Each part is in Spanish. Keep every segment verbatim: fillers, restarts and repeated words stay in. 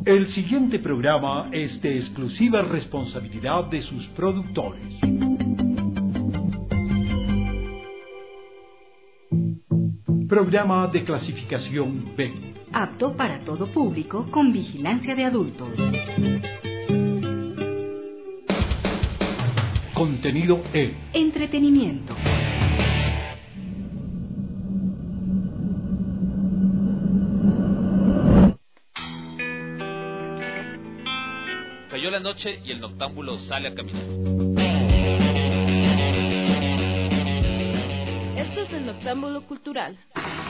El siguiente programa es de exclusiva responsabilidad de sus productores. Programa de clasificación B. Apto para todo público con vigilancia de adultos. Contenido E. Entretenimiento. Cayó la noche y el noctámbulo sale a caminar. Esto es el Noctámbulo Cultural.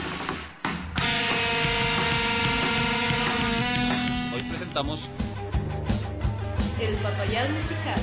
Hoy presentamos El Papayal Musical.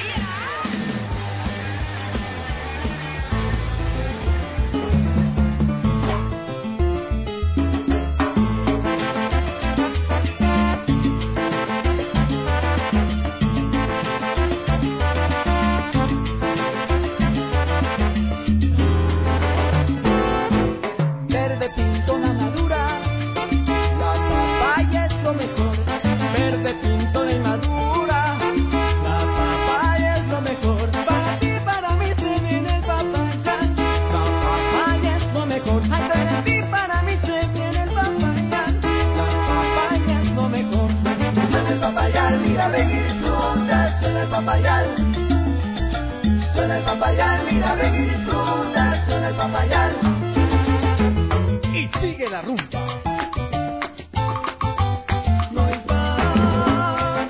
Papayal, suena el papayal, mira, ven y disfruta, suena el papayal. Y sigue la rumba. No es mal.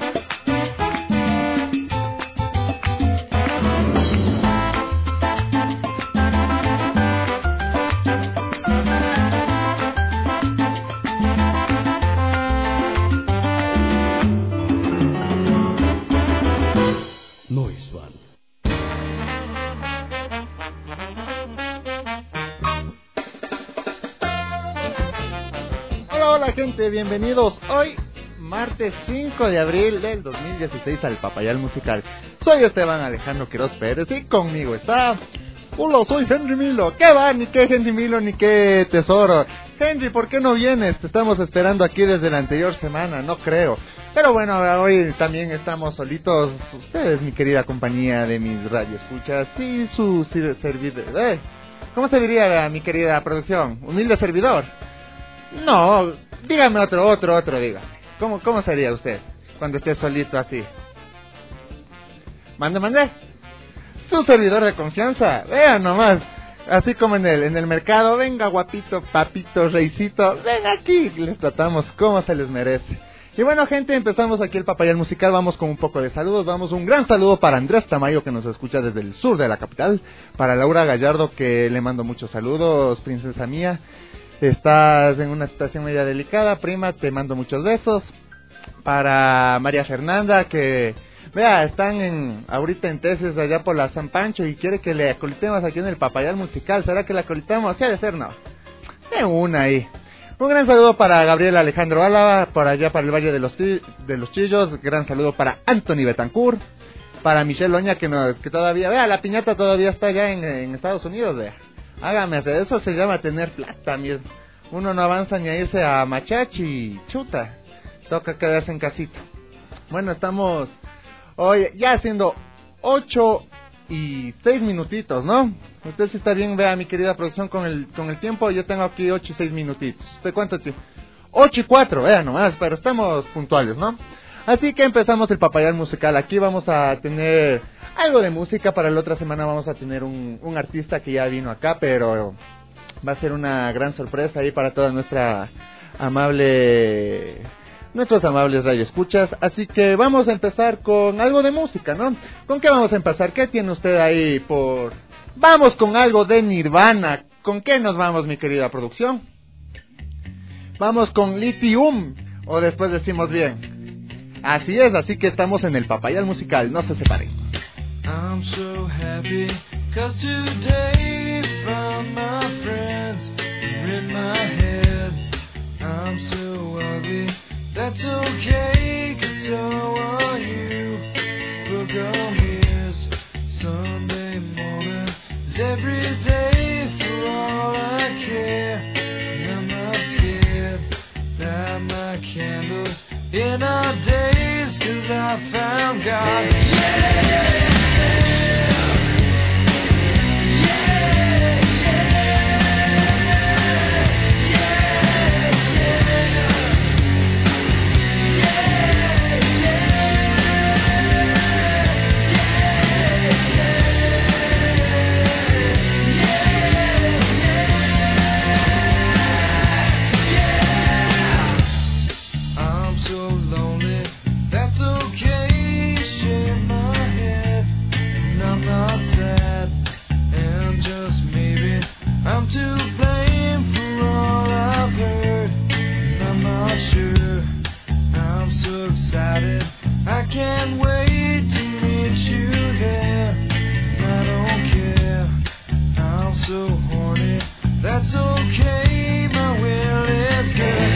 Gente, bienvenidos hoy, martes cinco de abril del dos mil dieciséis al Papayal Musical. Soy Esteban Alejandro Quiroz Pérez y conmigo está... Hola, soy Henry Milo. ¿Qué va? Ni qué Henry Milo, ni qué tesoro. Henry, ¿por qué no vienes? Te estamos esperando aquí desde la anterior semana, no creo. Pero bueno, hoy también estamos solitos. Ustedes, mi querida compañía de mis radioescuchas y su servidor. ¿Eh? ¿Cómo se diría, mi querida producción? ¿Humilde servidor? No, dígame otro, otro, otro, dígame. ¿Cómo, cómo sería usted cuando esté solito así? Mande, mande. Su servidor de confianza, vean nomás. Así como en el, en el mercado, venga guapito, papito, reycito, ven aquí, les tratamos como se les merece. Y bueno, gente, empezamos aquí el Papayal Musical, vamos con un poco de saludos, vamos un gran saludo para Andrés Tamayo que nos escucha desde el sur de la capital, para Laura Gallardo que le mando muchos saludos, princesa mía. Estás en una situación media delicada, prima, te mando muchos besos. Para María Fernanda, que, vea, están en ahorita en tesis allá por la San Pancho y quiere que le acolitemos aquí en el Papayal Musical. ¿Será que la acolitamos? Sí, ha de ser, no. De una ahí. Un gran saludo para Gabriel Alejandro Álava, por allá para el Valle de los, de los Chillos. Gran saludo para Anthony Betancourt. Para Michelle Oña, que, nos, que todavía, vea, la piñata todavía está allá en, en Estados Unidos, vea. Hágame hacer, eso se llama tener plata, miren. Uno no avanza ni a irse a Machachi, chuta. Toca quedarse en casita. Bueno, estamos hoy ya haciendo ocho y seis minutitos, ¿no? Usted si está bien, vea mi querida producción con el con el tiempo. Yo tengo aquí ocho y seis minutitos. ¿Usted cuánto tiempo? Ocho y cuatro, vea nomás, pero estamos puntuales, ¿no? Así que empezamos el Papayal Musical. Aquí vamos a tener algo de música. Para la otra semana vamos a tener un, un artista que ya vino acá, pero va a ser una gran sorpresa ahí para toda nuestra amable, nuestros amables radioescuchas. Así que vamos a empezar con algo de música, ¿no? ¿Con qué vamos a empezar? ¿Qué tiene usted ahí por...? Vamos con algo de Nirvana. ¿Con qué nos vamos, mi querida producción? Vamos con Lithium, o después decimos bien. Así es, así que estamos en el Papayal Musical, no se separen. I'm so happy, cause today found my friends are in my head. I'm so ugly, that's okay, cause so are you. Book on here's Sunday morning, is every day for all I care. And I'm not scared that my candles in our days, 'cause I found God. Yeah! I can't wait to meet you there. I don't care, I'm so horny. That's okay, my will is good.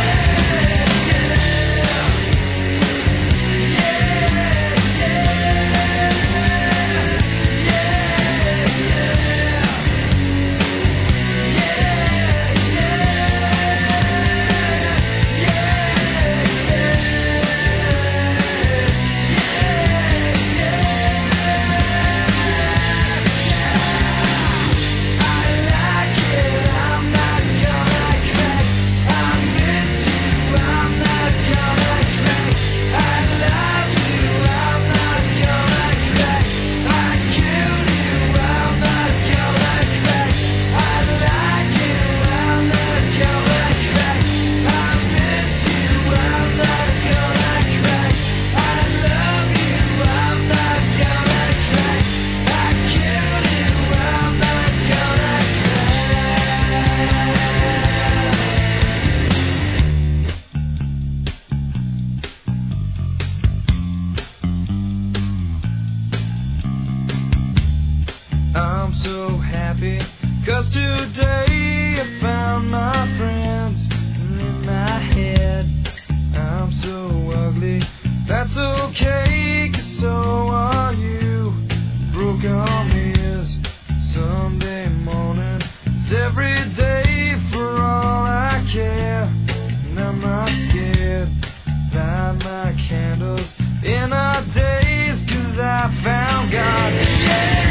I'm so happy, 'cause today I found my friends in my head. I'm so ugly, that's okay, 'cause so are you. Broke arm is Sunday morning, it's every day for all I care. And I'm not scared, light my candles in our days, 'cause I found God. Yeah!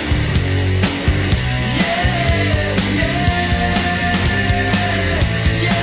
Yeah!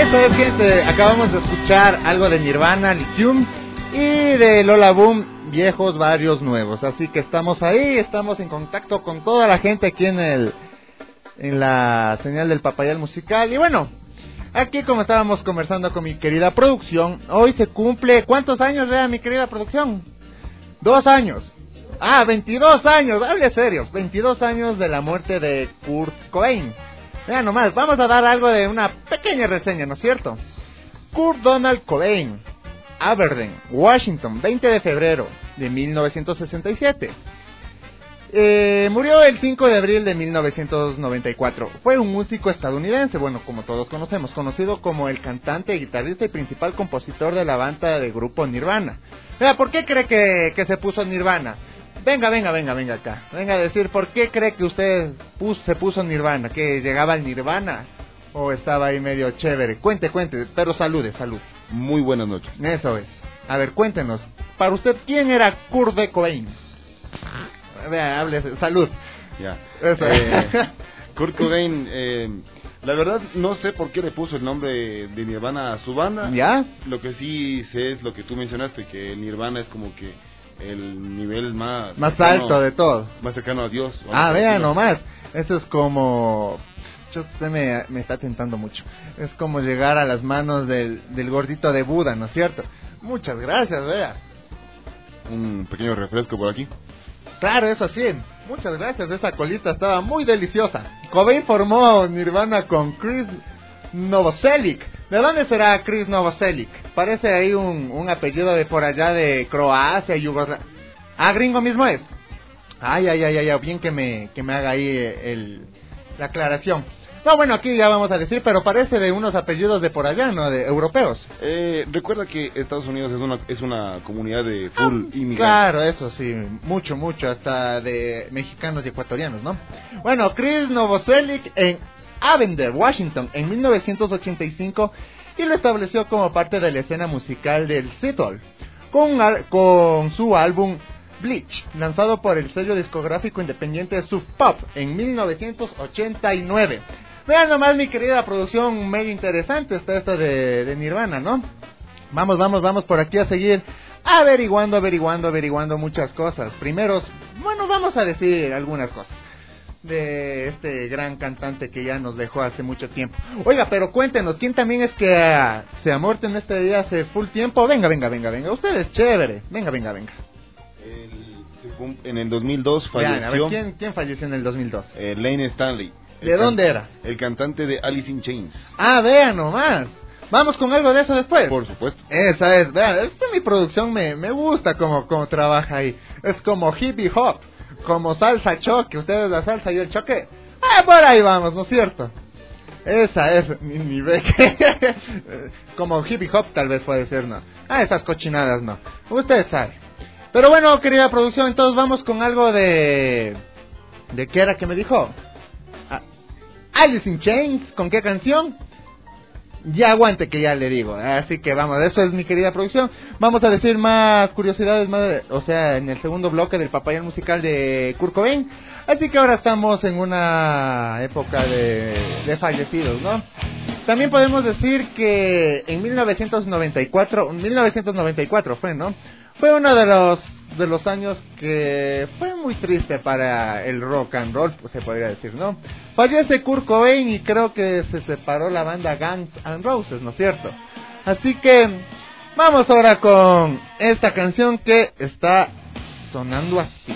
Eso es, gente, acabamos de escuchar algo de Nirvana, Lithium, y de Lola Boom, viejos, varios nuevos. Así que estamos ahí, estamos en contacto con toda la gente aquí en el en la señal del Papayal Musical. Y bueno, aquí como estábamos conversando con mi querida producción, hoy se cumple, ¿cuántos años vea mi querida producción? Dos años. Ah, veintidós años, hable serio, veintidós años de la muerte de Kurt Cobain. Vean nomás, vamos a dar algo de una pequeña reseña, ¿no es cierto? Kurt Donald Cobain, Aberdeen, Washington, veinte de febrero de mil novecientos sesenta y siete. Eh, murió el cinco de abril de mil novecientos noventa y cuatro. Fue un músico estadounidense, bueno, como todos conocemos, conocido como el cantante, guitarrista y principal compositor de la banda de grupo Nirvana. Vea, ¿por qué cree que, que se puso Nirvana? Venga, venga, venga, venga acá. Venga a decir, ¿por qué cree que usted puso, se puso Nirvana? ¿Que llegaba al Nirvana? ¿O estaba ahí medio chévere? Cuente, cuente, pero salude, salud. Muy buenas noches. Eso es. A ver, cuéntenos. Para usted, ¿quién era Kurt Cobain? Vea, hable, salud. Ya. Eso. Eh, Kurt Cobain, eh, la verdad no sé por qué le puso el nombre de Nirvana a su banda. ¿Ya? Lo que sí sé es lo que tú mencionaste, que Nirvana es como que el nivel más... Más cercano, alto de todo. Más cercano a Dios. Ah, vea Dios. nomás. Eso es como... Usted me, me está tentando mucho. Es como llegar a las manos del, del gordito de Buda, ¿no es cierto? Muchas gracias, vea. Un pequeño refresco por aquí. Claro, eso sí. Muchas gracias. Esa colita estaba muy deliciosa. Cobain formó Nirvana con Chris Novoselic. ¿De dónde será Chris Novoselic? Parece ahí un, un apellido de por allá de Croacia, Yugoslavia. Ah, gringo mismo es. Ay, ay, ay, ay, bien que me, que me haga ahí el, la aclaración. No, bueno, aquí ya vamos a decir, pero parece de unos apellidos de por allá, ¿no? De europeos. Eh, recuerda que Estados Unidos es una es una comunidad de full ah, inmigrantes. Claro, eso sí, mucho, mucho, hasta de mexicanos y ecuatorianos, ¿no? Bueno, Chris Novoselic en Avondale, Washington, en mil novecientos ochenta y cinco, y lo estableció como parte de la escena musical del Seattle, con, con su álbum Bleach, lanzado por el sello discográfico independiente Sub Pop en mil novecientos ochenta y nueve. Vean nomás, mi querida producción, medio interesante está esto de, de Nirvana, ¿no? Vamos, vamos, vamos por aquí a seguir averiguando, averiguando, averiguando muchas cosas. Primero, bueno, vamos a decir algunas cosas de este gran cantante que ya nos dejó hace mucho tiempo. Oiga, pero cuéntenos, ¿quién también es que uh, se ha muerto en este día hace full tiempo? Venga, venga, venga, venga, usted es chévere. Venga, venga, venga. El, en el dos mil dos falleció. Ya, a ver, ¿quién, ¿quién falleció en el dos mil dos? Eh, Lane Stanley. ¿De dónde era? El cantante de Alice in Chains. Ah, vean nomás. Vamos con algo de eso después. Por supuesto. Esa es, vean, esta mi producción me, me gusta como, como trabaja ahí. Es como hippie hop, como salsa choque. Ustedes la salsa y yo el choque. Ah, por ahí vamos, ¿no es cierto? Esa es mi, mi beque. Como hippie hop tal vez puede ser, ¿no? Ah, esas cochinadas no. Ustedes saben. Pero bueno, querida producción, entonces vamos con algo de... ¿De qué era que me dijo? Ah, Alice in Chains, ¿con qué canción? Ya aguante que ya le digo, así que vamos, eso es mi querida producción. Vamos a decir más curiosidades, más, o sea, en el segundo bloque del Papayal Musical de Kurt Cobain. Así que ahora estamos en una época de, de fallecidos, ¿no? También podemos decir que en mil novecientos noventa y cuatro, mil novecientos noventa y cuatro fue, ¿no? Fue uno de los de los años que fue muy triste para el rock and roll, pues se podría decir, ¿no? Fallece Kurt Cobain y creo que se separó la banda Guns N' Roses, ¿no es cierto? Así que vamos ahora con esta canción que está sonando así.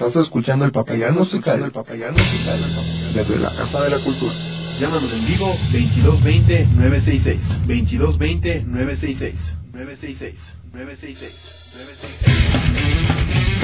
Estás escuchando el Papayal Musical, el Papayal Musical, desde la Casa de la Cultura. Llámanos en vivo veintidós veinte, nueve sesenta y seis. veintidós veinte, nueve sesenta y seis. nueve sesenta y seis. nueve sesenta y seis. nueve sesenta y seis.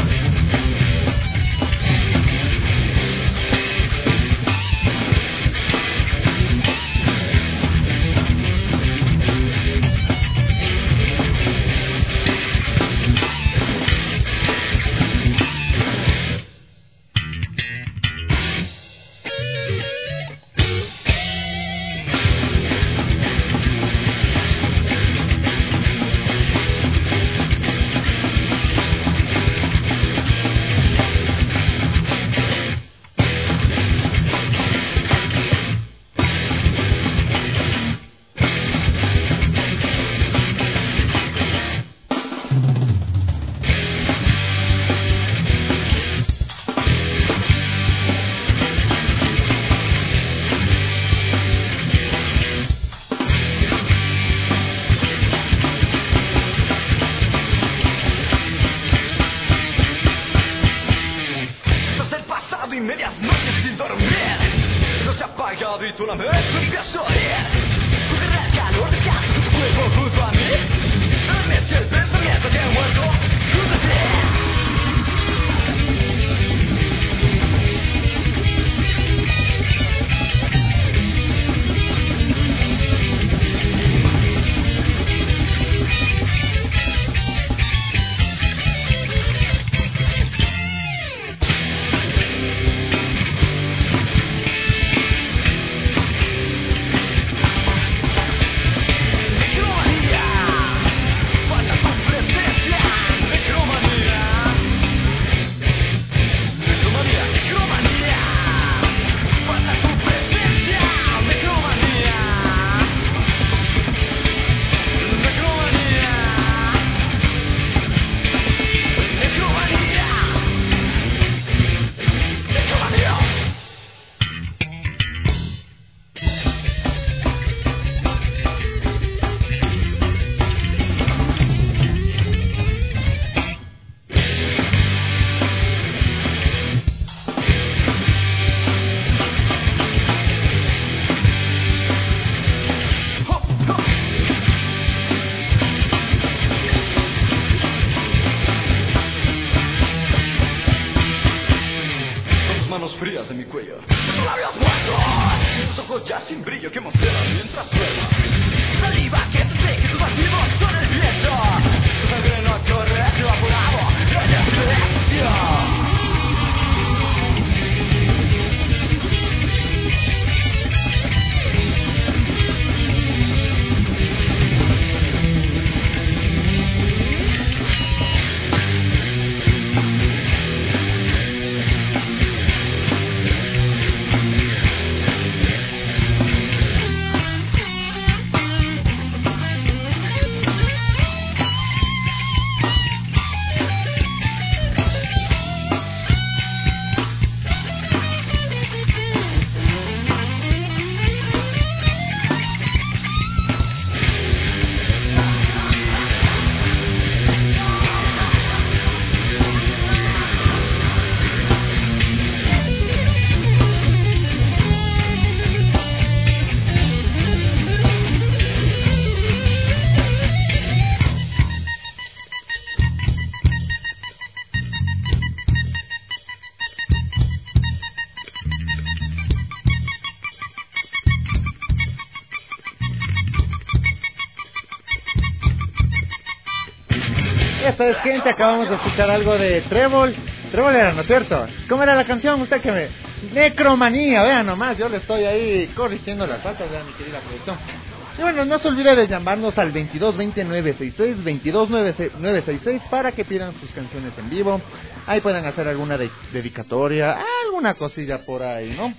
Esta es gente, acabamos de escuchar algo de Trébol. Trébol era, ¿no es cierto? ¿Cómo era la canción? Usted que me... Necromanía, vean nomás, yo le estoy ahí corrigiendo las faltas, vean mi querida producción. Y bueno, no se olvide de llamarnos al veintidós veinte, nueve sesenta y seis, veintidós nueve sesenta y seis para que pidan sus canciones en vivo. Ahí pueden hacer alguna de- dedicatoria, alguna cosilla por ahí, ¿no?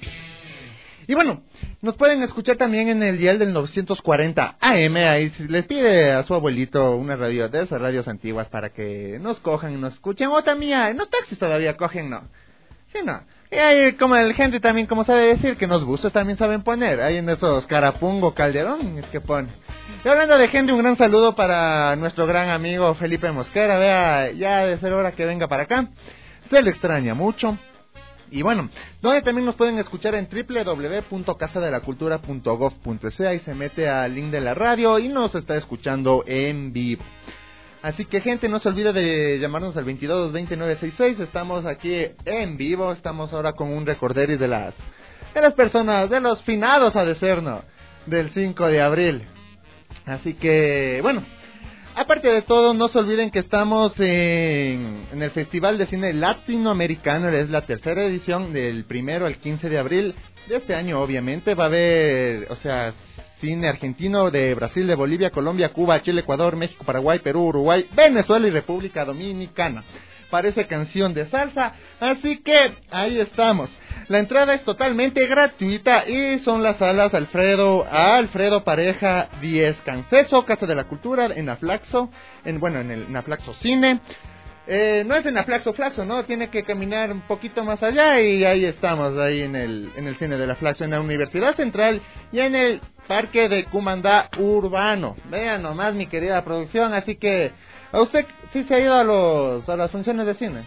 Y bueno, nos pueden escuchar también en el dial del novecientos cuarenta A M, ahí si les pide a su abuelito una radio de esas radios antiguas para que nos cojan y nos escuchen, o también en los taxis todavía cogen, ¿no? Sí, no. Y ahí como el Henry también, como sabe decir, que nos gustos también saben poner, ahí en esos Carapungo, Calderón, es que pone. Y hablando de Henry, un gran saludo para nuestro gran amigo Felipe Mosquera, vea, ya de ser hora que venga para acá. se le extraña mucho. Y bueno, donde también nos pueden escuchar en doble u doble u doble u punto casa de la cultura punto gov punto es, ahí se mete al link de la radio y nos está escuchando en vivo. Así que gente, no se olvide de llamarnos al veintidós dos veinte nueve sesenta y seis, estamos aquí en vivo, estamos ahora con un recorderis de las, de las personas, de los finados a decerno, del cinco de abril. Así que, bueno, aparte de todo, no se olviden que estamos en, en el Festival de Cine Latinoamericano, es la tercera edición, del primero al quince de abril de este año, obviamente. Va a haber, o sea, cine argentino de Brasil, de Bolivia, Colombia, Cuba, Chile, Ecuador, México, Paraguay, Perú, Uruguay, Venezuela y República Dominicana. Parece canción de salsa, así que ahí estamos. La entrada es totalmente gratuita y son las salas Alfredo Alfredo Pareja diez Canceso, Casa de la Cultura, en Aflaxo, en bueno, en el en Aflaxo Cine. Eh, no es en Aflaxo Flaxo, no, tiene que caminar un poquito más allá y ahí estamos, ahí en el en el cine de la Aflaxo, en la Universidad Central y en el Parque de Cumandá Urbano. Vean nomás, mi querida producción, así que ¿a usted sí se ha ido a los a las funciones de cine?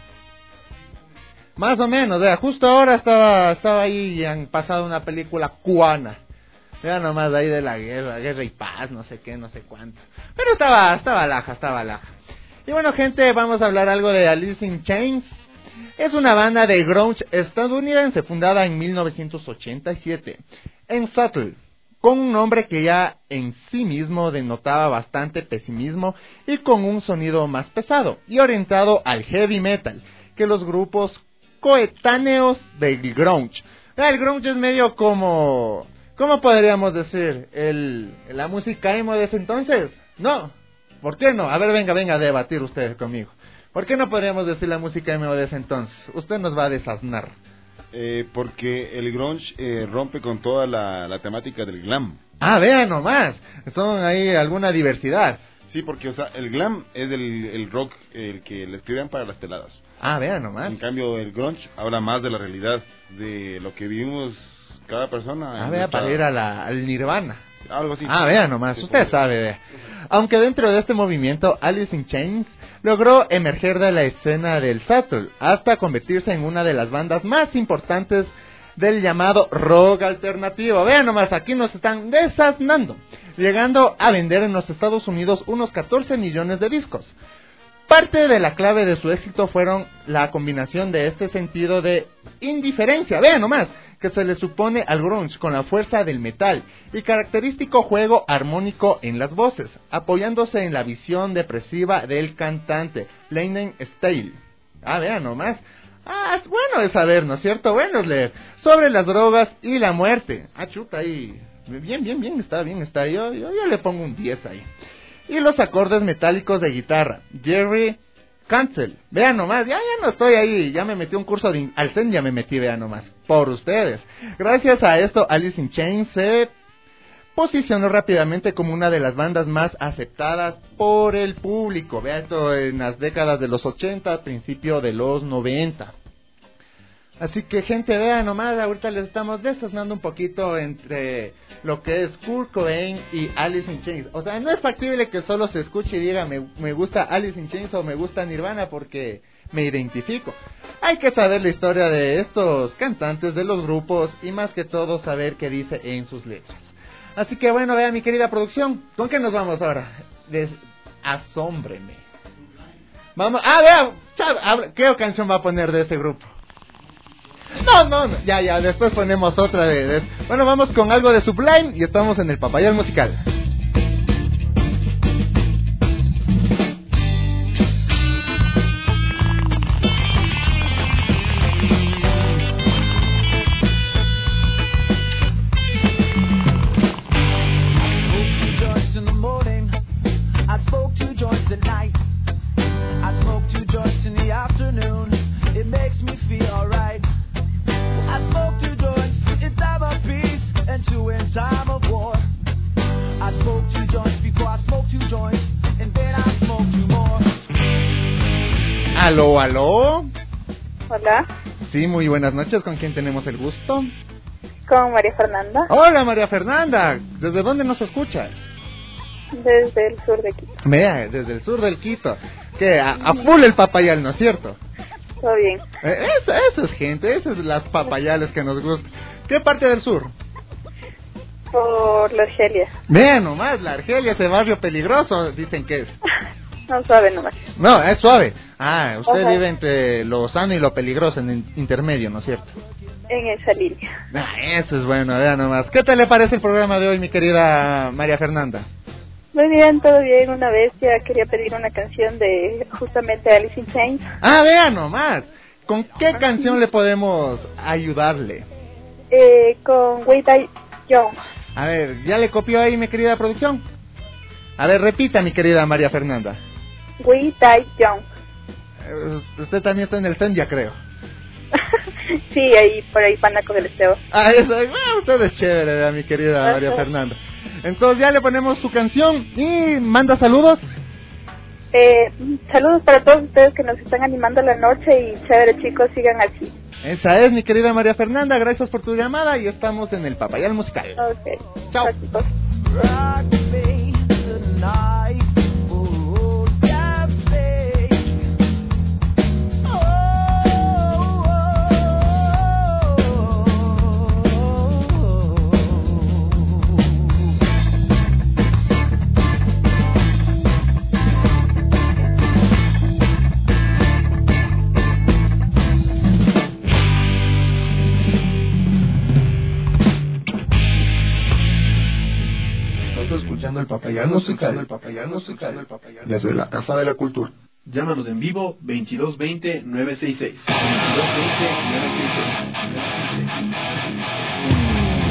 Más o menos, vea, justo ahora estaba estaba ahí y han pasado una película cubana. Vean nomás ahí de la guerra, guerra y paz, no sé qué, no sé cuánto. Pero estaba estaba laja, estaba laja. Y bueno, gente, vamos a hablar algo de Alice in Chains. Es una banda de grunge estadounidense fundada en mil novecientos ochenta y siete en Seattle, con un nombre que ya en sí mismo denotaba bastante pesimismo y con un sonido más pesado y orientado al heavy metal que los grupos coetáneos del grunge. El grunge es medio como, ¿cómo podríamos decir? El, la música emo de ese entonces. No, ¿por qué no? A ver, venga, venga a debatir ustedes conmigo. ¿Por qué no podríamos decir la música emo de ese entonces? Usted nos va a desasnar. Eh, porque el grunge eh, rompe con toda la, la temática del glam. Ah, vean nomás, son ahí alguna diversidad. Sí, porque o sea, el glam es el, el rock el que le escribían para las teladas. Ah, vean nomás. En cambio, el grunge habla más de la realidad, de lo que vivimos cada persona. Ah, vea, para ir a la, al nirvana. Algo así. Ah, vean nomás, sí, usted sí sabe, vea. Aunque dentro de este movimiento, Alice in Chains logró emerger de la escena del Seattle hasta convertirse en una de las bandas más importantes del llamado rock alternativo. Vean nomás, aquí nos están desasnando, llegando a vender en los Estados Unidos unos catorce millones de discos. Parte de la clave de su éxito fueron la combinación de este sentido de indiferencia, vean nomás, que se le supone al grunge con la fuerza del metal y característico juego armónico en las voces, apoyándose en la visión depresiva del cantante, Lane Staley. Ah, vean nomás. Ah, es bueno de saber, ¿no es cierto? Bueno es leer sobre las drogas y la muerte. Ah, chuta, ahí. Bien, bien, bien, está bien, está. Yo, yo, yo le pongo un diez ahí. Y los acordes metálicos de guitarra, Jerry Cantrell. Vean nomás, ya, ya no estoy ahí, ya me metí un curso de Alcen, ya me metí, vean nomás, por ustedes. Gracias a esto, Alice in Chains se posicionó rápidamente como una de las bandas más aceptadas por el público. Vean esto en las décadas de los ochenta, principio de los noventa. Así que, gente, vean nomás, ahorita les estamos desasnando un poquito entre lo que es Kurt Cobain y Alice in Chains. O sea, no es factible que solo se escuche y diga me, me gusta Alice in Chains o me gusta Nirvana porque me identifico. Hay que saber la historia de estos cantantes, de los grupos y más que todo saber qué dice en sus letras. Así que bueno, vean mi querida producción, ¿con qué nos vamos ahora? Des- Asómbreme. Vamos, ah, vean, ¿qué canción va a poner de este grupo? No, no, no, ya, ya, después ponemos otra de, de... Bueno, vamos con algo de Sublime y estamos en el Papayal Musical. Time of war, I smoke two joints before I smoke two joints, and then I smoke two more. Aló, aló. Hola. Sí, muy buenas noches. ¿Con quién tenemos el gusto? Con María Fernanda. Hola, María Fernanda. ¿Desde dónde nos escuchas? Desde el sur de Quito. Vea, desde el sur del Quito. Que a, a full el Papayal, ¿no es cierto? todo bien. Eh, eso, eso es gente, esas son las papayales que nos gustan. ¿Qué parte del sur? Por la Argelia. Vean nomás, la Argelia, ese barrio peligroso, dicen que es. No sabe nomás. No, es suave. Ah, usted Ajá. vive entre lo sano y lo peligroso, en el intermedio, ¿no es cierto? En esa línea. Ah, eso es bueno, vean nomás. ¿Qué tal le parece el programa de hoy, mi querida María Fernanda? Muy bien, todo bien. Una vez ya quería pedir una canción de justamente Alice in Chains. Ah, vean nomás. ¿Con qué canción le podemos ayudarle? Eh, con Way Die Young. A ver, ¿ya le copió ahí, mi querida producción? A ver, repita, mi querida María Fernanda. We Die Young. Eh, usted también está en el Sendia, creo. Sí, ahí por ahí Panaco del Esteo. Ah, eso, ah, usted es chévere, ¿verdad, mi querida María Fernanda? Entonces ya le ponemos su canción y manda saludos. Eh, saludos para todos ustedes que nos están animando la noche y chévere, chicos, sigan así. Esa es, mi querida María Fernanda, gracias por tu llamada y estamos en el Papayal Musical. Ok. Chao. Chicos. Escuchando el Papayal Musical, el Papayal Musical, el Papayal desde la Casa de la Cultura. Llámanos en vivo veintidós veinte nueve sesenta y seis. veintidós veinte nueve sesenta y seis.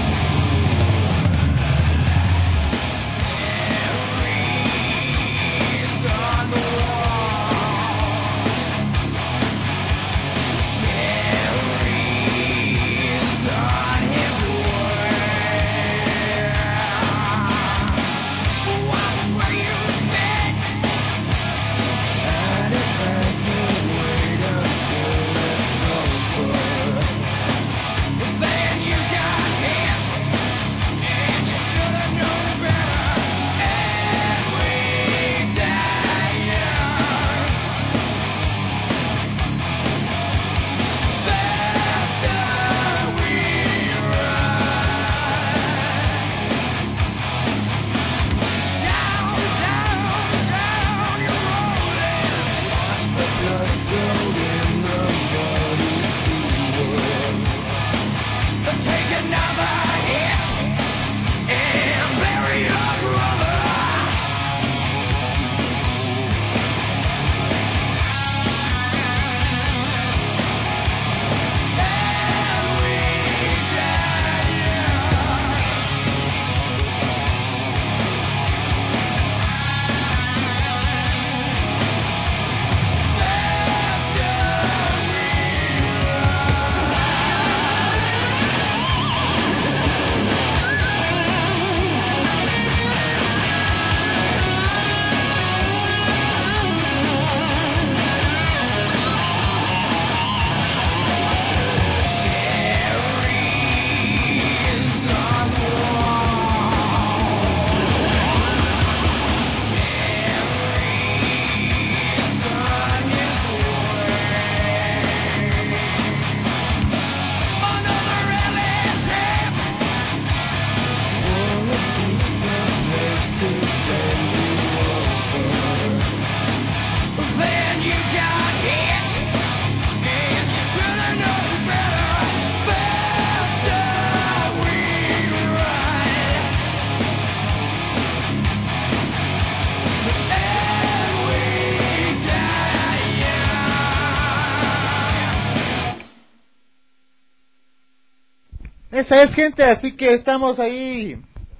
Esa es, gente, así que estamos ahí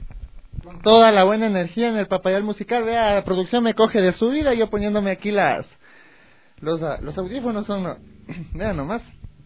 con toda la buena energía en el Papayal Musical. Vea, la producción me coge de su vida, yo poniéndome aquí las los, los audífonos son, no, vean nomás.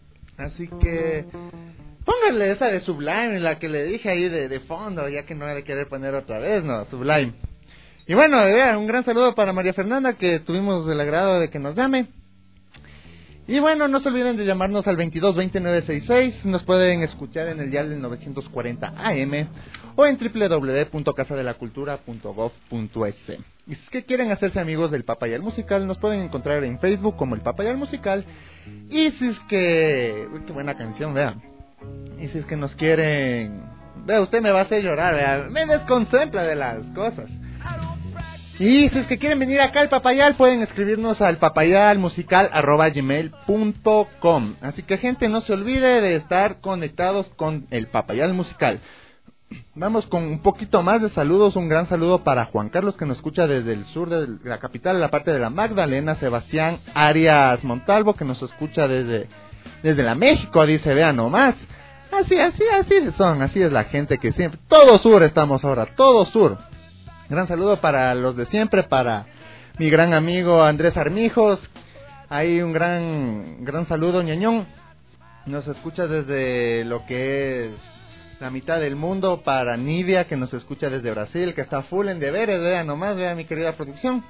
Así que póngale esa de Sublime, la que le dije ahí de, de fondo, ya que no ha de querer poner otra vez, no, Sublime. Y bueno, vean, un gran saludo para María Fernanda, que tuvimos el agrado de que nos llame. Y bueno, no se olviden de llamarnos al veintidós veinte nueve sesenta y seis. Nos pueden escuchar en el dial del novecientos cuarenta A M o en doble u doble u doble u punto casa de la cultura punto gob punto es. Y si es que quieren hacerse amigos del Papayal Musical, nos pueden encontrar en Facebook como el Papayal Musical. Y si es que... Uy, qué buena canción, vean. Y si es que nos quieren... Vea, usted me va a hacer llorar, vea. Me desconcentra de las cosas. Y si es que quieren venir acá al Papayal, pueden escribirnos al papayalmusical arroba gmail punto com. Así que, gente, no se olvide de estar conectados con el Papayal Musical. Vamos con un poquito más de saludos. Un gran saludo para Juan Carlos, que nos escucha desde el sur de la capital, en la parte de la Magdalena. Sebastián Arias Montalvo, que nos escucha desde, desde la México, dice, vean nomás. Así, así, así son, así es la gente que siempre... Todo sur estamos ahora, todo sur. Gran saludo para los de siempre, para mi gran amigo Andrés Armijos. Ahí un gran gran saludo, ñoñón. Nos escucha desde lo que es la mitad del mundo. Para Nidia, que nos escucha desde Brasil, que está full en deberes, vean nomás, vean mi querida producción.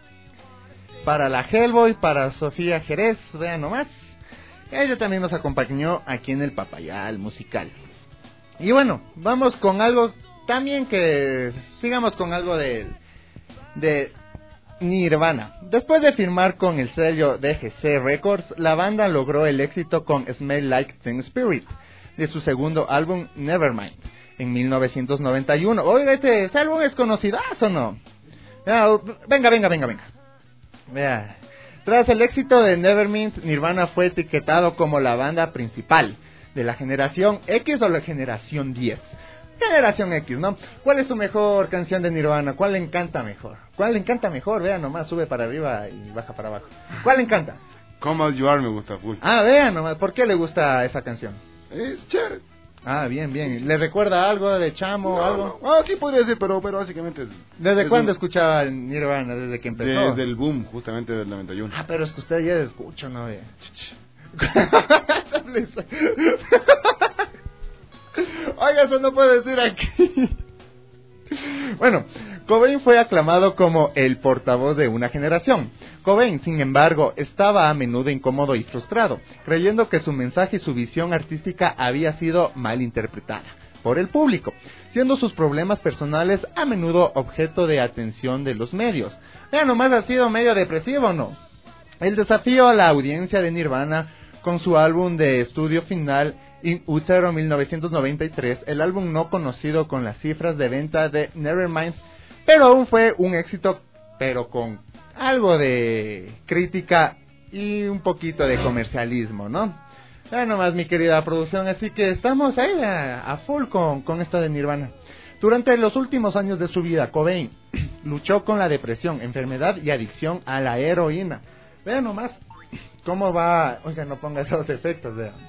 Para la Hellboy, para Sofía Jerez, vean nomás. Ella también nos acompañó aquí en el Papayal Musical. Y bueno, vamos con algo... También que sigamos con algo de, de Nirvana. Después de firmar con el sello D G C Records, la banda logró el éxito con Smell Like Teen Spirit, de su segundo álbum Nevermind, en mil novecientos noventa y uno. Oiga, este, ¿este álbum es conocidazo o no? Venga, venga, venga, venga. Vea. Tras el éxito de Nevermind, Nirvana fue etiquetado como la banda principal de la generación X o la generación diez. Generación X, ¿no? ¿Cuál es tu mejor canción de Nirvana? ¿Cuál le encanta mejor? ¿Cuál le encanta mejor? Vean nomás, sube para arriba y baja para abajo. ¿Cuál le encanta? Come As You Are me gusta full. Ah, vean nomás, ¿por qué le gusta esa canción? Es chévere. Ah, bien, bien. ¿Le recuerda algo de chamo o no, algo? No. Ah, sí podría ser, pero, pero básicamente... ¿Desde cuándo un... escuchaba Nirvana? ¿Desde que empezó? Desde el boom, justamente del noventa y uno. Ah, pero es que usted ya escucha, ¿no? Oiga, eso no puede decir aquí. Bueno, Cobain fue aclamado como el portavoz de una generación. Cobain, sin embargo, estaba a menudo incómodo y frustrado, creyendo que su mensaje y su visión artística había sido mal interpretada por el público, siendo sus problemas personales a menudo objeto de atención de los medios. Ya nomás ha sido medio depresivo, ¿no? El desafío a la audiencia de Nirvana con su álbum de estudio final In Utero mil novecientos noventa y tres, el álbum no conocido con las cifras de venta de Nevermind, pero aún fue un éxito, pero con algo de crítica y un poquito de comercialismo, ¿no? Ya nomás, mi querida producción, así que estamos ahí a, a full con, con esto de Nirvana. Durante los últimos años de su vida, Cobain luchó con la depresión, enfermedad y adicción a la heroína. Vean nomás cómo va... Oiga, no ponga esos efectos, vean.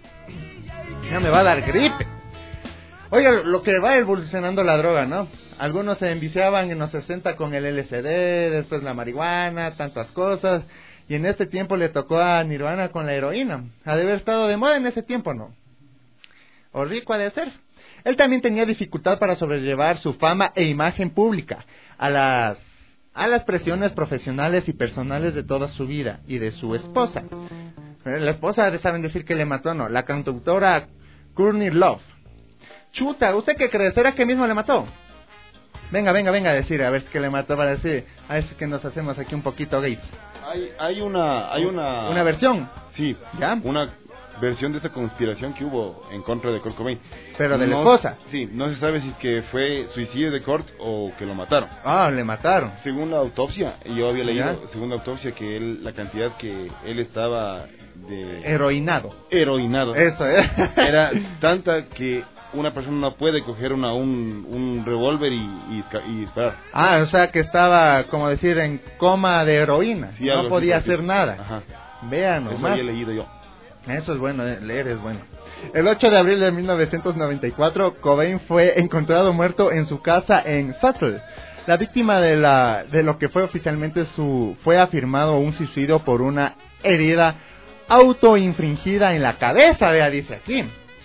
Ya me va a dar gripe. Oiga, lo que va evolucionando la droga, ¿no? Algunos se enviciaban en los sesenta con el L S D, después la marihuana, tantas cosas. Y en este tiempo le tocó a Nirvana con la heroína. Ha de haber estado de moda en ese tiempo, ¿no? O rico ha de ser. Él también tenía dificultad para sobrellevar su fama e imagen pública a las, a las presiones profesionales y personales de toda su vida y de su esposa. La esposa, saben decir que le mató, ¿no? La cantautora Courtney Love. Chuta, ¿usted qué cree? ¿Será que mismo le mató? Venga, venga, venga a decir, a ver qué le mató para decir, a ver si que nos hacemos aquí un poquito gays. Hay, hay una, hay una... ¿Una versión? Sí, ¿ya? Una versión de esa conspiración que hubo en contra de Kurt Cobain. ¿Pero de no, la esposa? Sí, no se sabe si es que fue suicidio de Kurt o que lo mataron. Ah, le mataron. Según la autopsia, yo había leído, ¿ya? Según la autopsia, que él, la cantidad que él estaba de... Heroinado. Heroinado. Eso, ¿eh? Era tanta que una persona no puede coger una un, un revólver y, y, y disparar. Ah, o sea que estaba, como decir, en coma de heroína. Sí, no podía así, hacer nada. Ajá. Vean nomás. Eso había leído yo. Eso es bueno, leer es bueno. El ocho de abril de mil novecientos noventa y cuatro, Cobain fue encontrado muerto en su casa en Seattle. La víctima de la de lo que fue oficialmente su fue afirmado un suicidio por una herida autoinfringida en la cabeza, vea, dice aquí.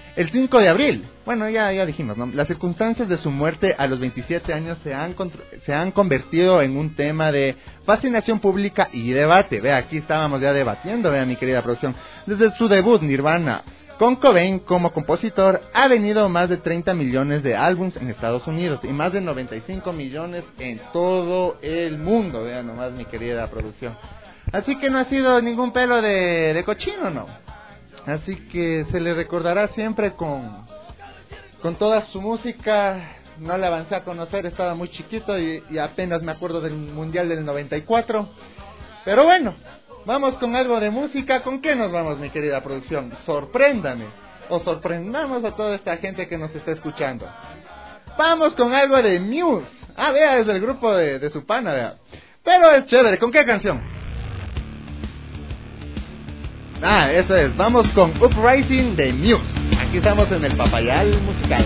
el cinco de abril. Bueno, ya, ya dijimos, ¿no? Las circunstancias de su muerte a los veintisiete años se han, contr- se han convertido en un tema de fascinación pública y debate. Vea, aquí estábamos ya debatiendo, vea mi querida producción. Desde su debut, Nirvana, con Cobain como compositor, ha venido más de treinta millones de álbums en Estados Unidos y más de noventa y cinco millones en todo el mundo. Vea nomás mi querida producción. Así que no ha sido ningún pelo de, de cochino, ¿no? Así que se le recordará siempre con, con toda su música. No la avancé a conocer, estaba muy chiquito y, y apenas me acuerdo del Mundial del noventa y cuatro. Pero bueno, vamos con algo de música. ¿Con qué nos vamos, mi querida producción? Sorpréndame, o sorprendamos a toda esta gente que nos está escuchando. Vamos con algo de Muse. Ah, vea, es del grupo de, de su pana, vea. Pero es chévere, ¿con qué canción? Ah, eso es, vamos con Uprising de Muse. Aquí estamos en el Papayal Musical.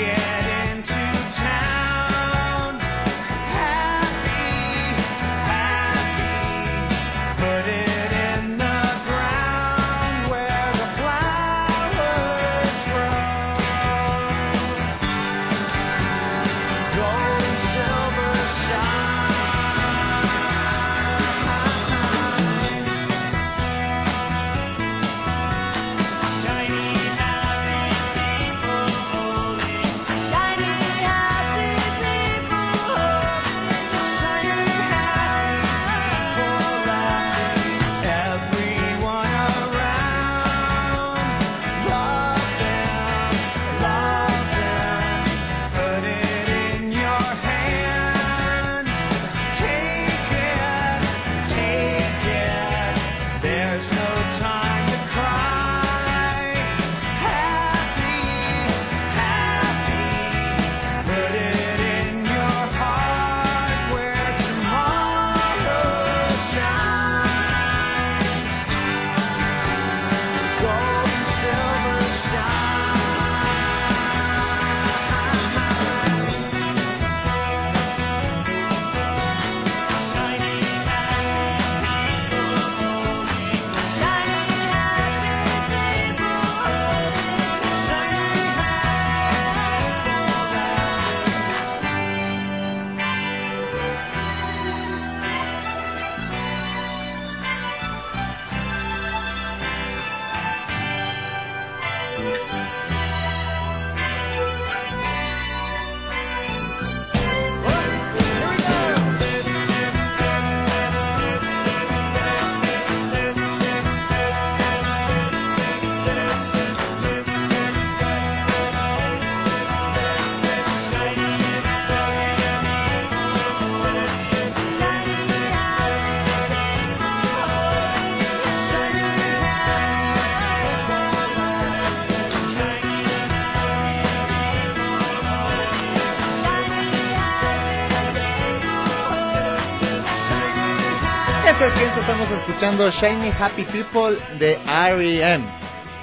Eso es que estamos escuchando Shiny Happy People de R E M.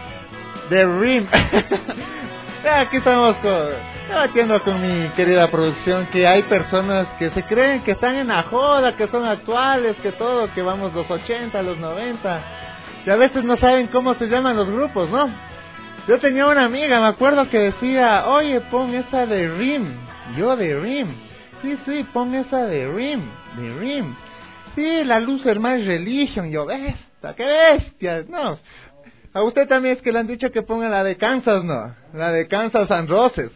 The Rim. Aquí estamos con, debatiendo con mi querida producción que hay personas que se creen que están en la joda, que son actuales, que todo, que vamos los ochenta, los noventa. Y a veces no saben cómo se llaman los grupos, ¿no? Yo tenía una amiga, me acuerdo que decía, oye, pon esa de Rim. Yo de Rim. Sí, sí, pon esa de Rim. De Rim. Sí, la Loser My Religion. Yo, bestia, qué bestia. No. A usted también es que le han dicho que ponga la de Kansas, ¿no? La de Kansas and Roses.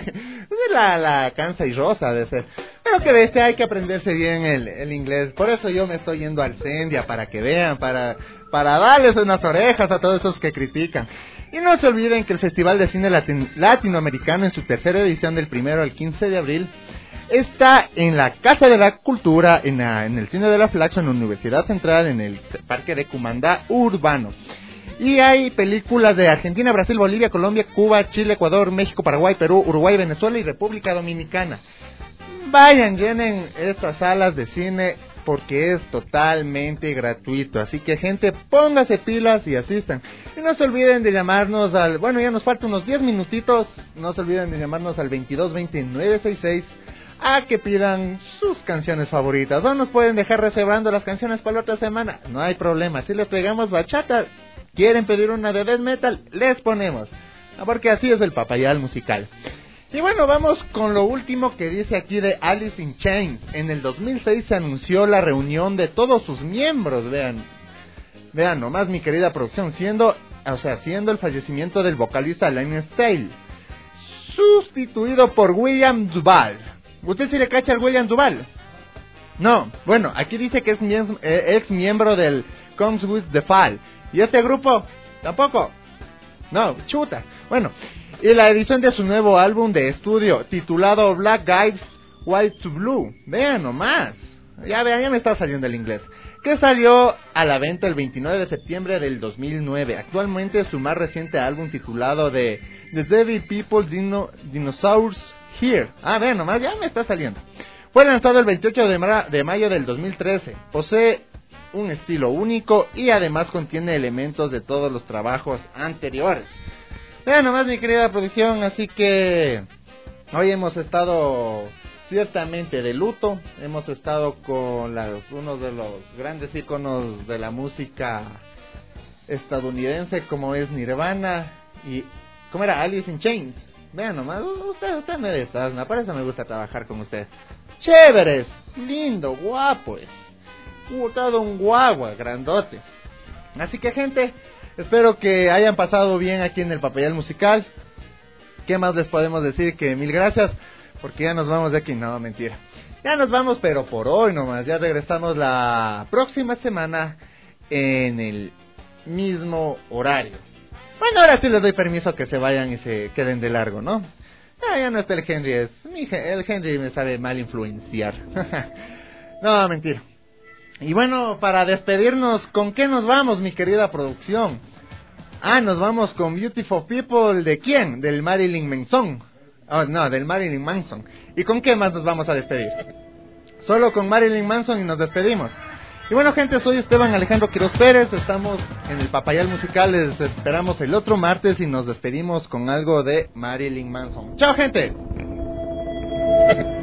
la, la Kansas y Rosa debe ser. Pero que bestia, hay que aprenderse bien el, el inglés. Por eso yo me estoy yendo al Sendia, para que vean, para, para darles unas orejas a todos esos que critican. Y no se olviden que el Festival de Cine Latin- Latinoamericano en su tercera edición del primero al quince de abril está en la Casa de la Cultura, en, la, en el Cine de la Flaxo, en la Universidad Central, en el Parque de Cumandá Urbano. Y hay películas de Argentina, Brasil, Bolivia, Colombia, Cuba, Chile, Ecuador, México, Paraguay, Perú, Uruguay, Venezuela y República Dominicana. Vayan, llenen estas salas de cine porque es totalmente gratuito. Así que, gente, póngase pilas y asistan. Y no se olviden de llamarnos al... Bueno, ya nos faltan unos diez minutitos. No se olviden de llamarnos al veintidós veinte nueve sesenta y seis a que pidan sus canciones favoritas. No nos pueden dejar reservando las canciones para la otra semana. No hay problema. Si les pegamos bachata, quieren pedir una de death metal, les ponemos. Porque así es el papayal musical. Y bueno, vamos con lo último que dice aquí de Alice in Chains. En el dos mil seis se anunció la reunión de todos sus miembros. Vean, vean nomás mi querida producción, siendo, o sea, siendo el fallecimiento del vocalista Linus Stale, sustituido por William Duval. ¿Usted sí le cacha al William Duval? No, bueno, aquí dice que es mie- eh, ex miembro del Comes With The Fall. ¿Y este grupo? Tampoco. No, chuta. Bueno, y la edición de su nuevo álbum de estudio titulado Black Guys White to Blue. Vean nomás. Ya vean, ya me está saliendo el inglés. Que salió a la venta el veintinueve de septiembre del dos mil nueve. Actualmente su más reciente álbum titulado de The Devil People Dino, Dinosaurs Here. Ah, vean nomás, ya me está saliendo. Fue lanzado el veintiocho de, ma- de mayo del dos mil trece. Posee un estilo único y además contiene elementos de todos los trabajos anteriores. Vean nomás mi querida producción, así que Hoy hemos estado ciertamente de luto, hemos estado con las, uno de los grandes íconos de la música estadounidense como es Nirvana y ¿cómo era? Alice in Chains. Vean nomás, usted, usted me desasna, por eso me gusta trabajar con usted. Chéveres, lindo, guapo es. Todo un guagua, grandote. Así que gente, espero que hayan pasado bien aquí en el Papayal Musical. ¿Qué más les podemos decir? Que mil gracias, porque ya nos vamos de aquí. No, mentira. Ya nos vamos, pero por hoy nomás. Ya regresamos la próxima semana en el mismo horario. Bueno, ahora sí les doy permiso que se vayan y se queden de largo, ¿no? Ah, ya no está el Henry, es mi, el Henry me sabe mal influenciar. No, mentira. Y bueno, para despedirnos, ¿con qué nos vamos, mi querida producción? Ah, nos vamos con Beautiful People, ¿de quién? Del Marilyn Manson. Oh, no, del Marilyn Manson. ¿Y con qué más nos vamos a despedir? Solo con Marilyn Manson y nos despedimos. Y bueno, gente, soy Esteban Alejandro Quiroz Pérez, estamos en el Papayal Musical, les esperamos el otro martes y nos despedimos con algo de Marilyn Manson. ¡Chao, gente!